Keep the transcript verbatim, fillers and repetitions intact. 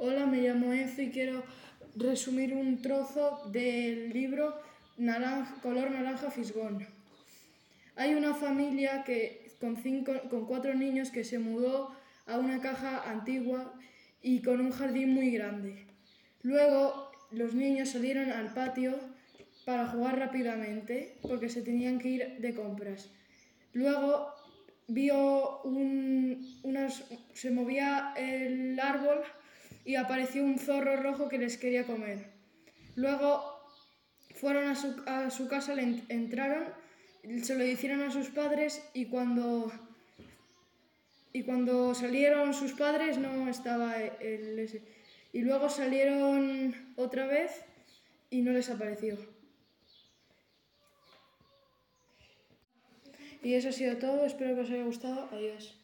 Hola, me llamo Enzo y quiero resumir un trozo del libro naranja, Color naranja fisgón. Hay una familia que, con, cinco, con cuatro niños que se mudó a una caja antigua y con un jardín muy grande. Luego los niños salieron al patio para jugar rápidamente porque se tenían que ir de compras. Luego vio un, unas, se movía el árbol y apareció un zorro rojo que les quería comer. Luego fueron a su, a su casa, le entraron, se lo hicieron a sus padres y cuando, y cuando salieron sus padres no estaba el ese. Y luego salieron otra vez y no les apareció. Y eso ha sido todo, espero que os haya gustado, adiós.